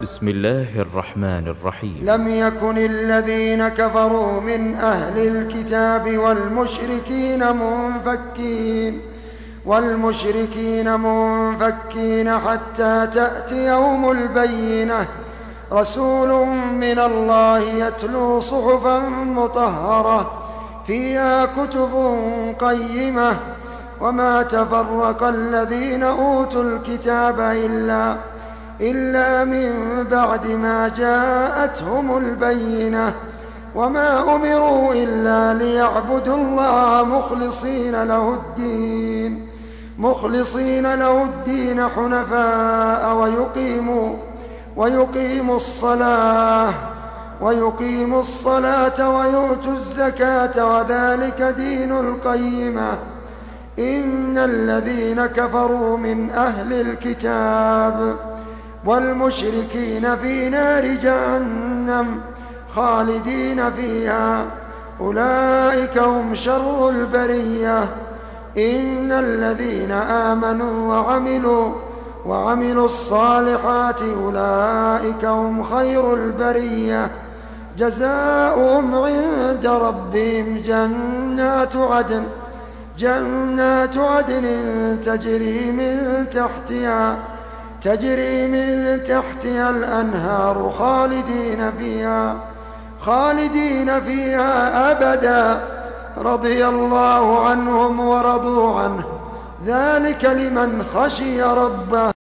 بسم الله الرحمن الرحيم. لم يكن الذين كفروا من أهل الكتاب والمشركين منفكين حتى تأتي يوم البينة، رسول من الله يتلو صحفا مطهرة فيها كتب قيمة، وما تفرق الذين أوتوا الكتاب إلا من بعد ما جاءتهم البينة، وما أمروا إلا ليعبدوا الله مخلصين له الدين حنفاء ويقيموا الصلاة ويؤتوا الزكاة، وذلك دين القيمة. إن الذين كفروا من أهل الكتاب والمشركين في نار جهنم خالدين فيها، أولئك هم شر البرية. إن الذين آمنوا وعملوا الصالحات أولئك هم خير البرية، جزاؤهم عند ربهم جنات عدن تجري من تحتها الأنهار خالدين فيها أبدا، رضي الله عنهم ورضوا عنه، ذلك لمن خشي ربه.